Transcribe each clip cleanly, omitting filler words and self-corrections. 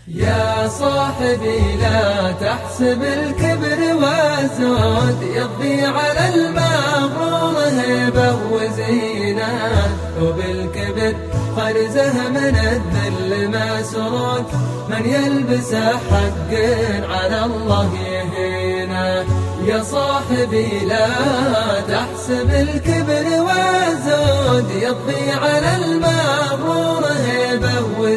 يا صاحبي لا تحسب الكبر والزهد يضي على المغرور هيبة وزينة، وبالكبر خرزه من الذل مسرود، من يلبسه حق على الله يهينه. يا صاحبي لا تحسب الكبر والزهد يضي على المغرور هيبة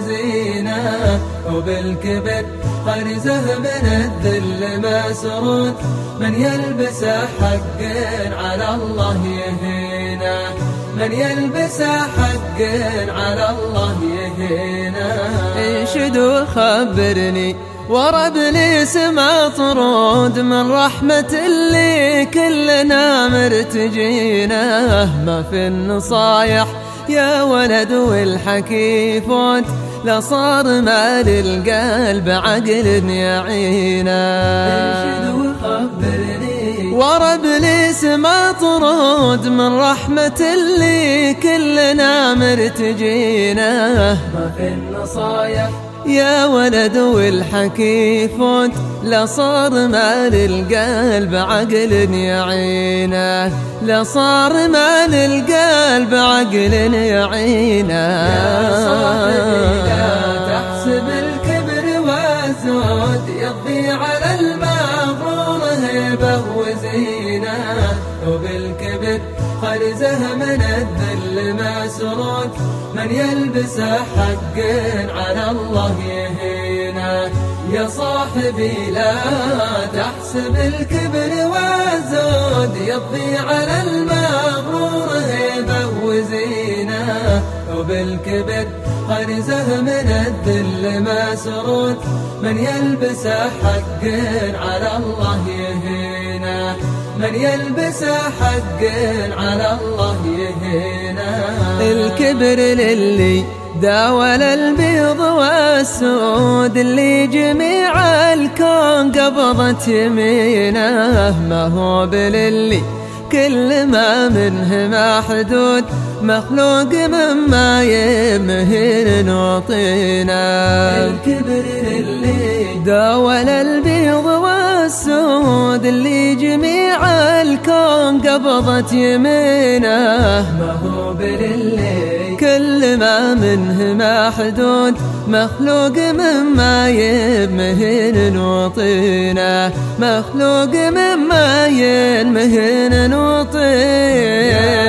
وزينة، وبالكبر خرزه من الذل مسرود، من يلبسه حق على الله يهينه، من يلبسه حق على الله يهينه. انشد وخبرني ورا ابليس ما طرود، من رحمة اللي كلنا مرتجينه، ما في النصايح يا ولد والحكي فوت، لصار مال القلب عقل يعينه. انشد وخبرني ورا ابليس ما طرود، من رحمة اللي كلنا مرتجينه، ما في النصايح يا ولد والحكي فوت، لصار مال القلب عقل يعينه، لصار مال القلب عقل يعينه. يا صاحبي لا تحسب الكبر والزهد يضي على المغرور هيبة وزينة، وبالكبر خرزه من الذل مسرود، من يلبسه حق على الله يهينه. يا صاحبي لا تحسب الكبر والزهد يضي على المغرور هيبة وزينة، وبالكبر خرزه من الذل مسرود، من يلبسه حق على الله يهينه، من يلبسه حق على الله يهينه. الكبر للي داول البيض والسود، اللي جميع الكون قبضت يمينه، ما هو بللي كل ما منه محدود، مخلوق مما يمهن وطينا. الكبر للي داول البيض والسود، اللي جميع الكون قبضت يمينه، ما هو بللي كل ما منه محدود، مخلوق مما يمهن وطينا، مخلوق مما يمهن وطينا.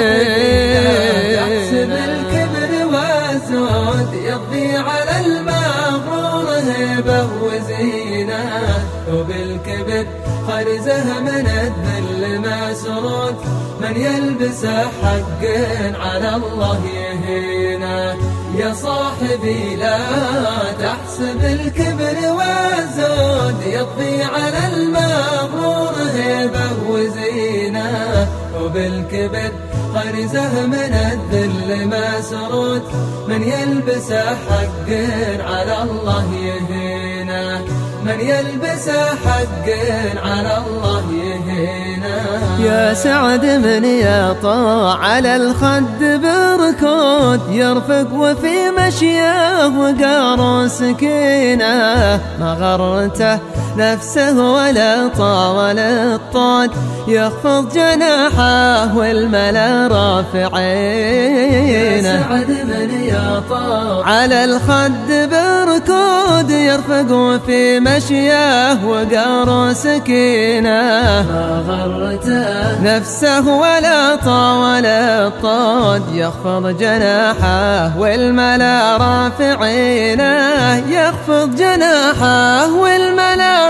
تحسب الكبر والزهد يضي على المغرور هيبة وزينة، وبالكبر خرزه من الذل مسرود، من يلبسه حق على الله يهينه. يا صاحبي لا تحسب الكبر والزهد يضي على المغرور هيبة وزينة، وبالكبر خرزه من الذل مسرود، من يلبسه حق على الله يهينه، من يلبسه حق على الله يهينه. يا سعد من يطاع على الخد بركود، يرفق وفي مشيه وقار سكينه، ما غرته نفسه ولا طاول الطود، يخفض جناحه والملا رافعينه. يا سعد من يطاع على الخد بركود، يرفق وفي مشيه وقار سكينه، ما غرته نفسه ولا طاول الطود، يخفض جناحه والملا رافعينه، يخفض جناحه والملا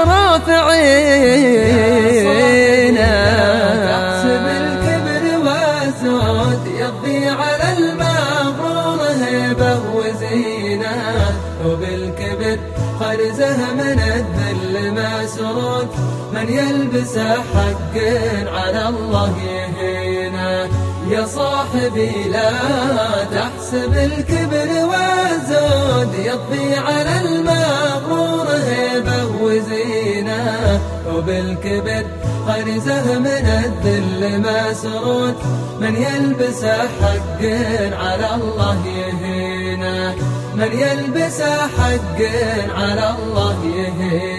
رافعينه. تحسب الكبر والزهد يضي على المغرور هيبة وزينة، وبالكبر خرزه من الذل مسرود، من يلبسه حق على الله يهينه. يا صاحبي لا تحسب الكبر والزهد يضي على المغرور هيبة وزينة، وبالكبر خرزه من الذل مسرود، من يلبسه حق على الله يهينه، من يلبس حق على الله يهين.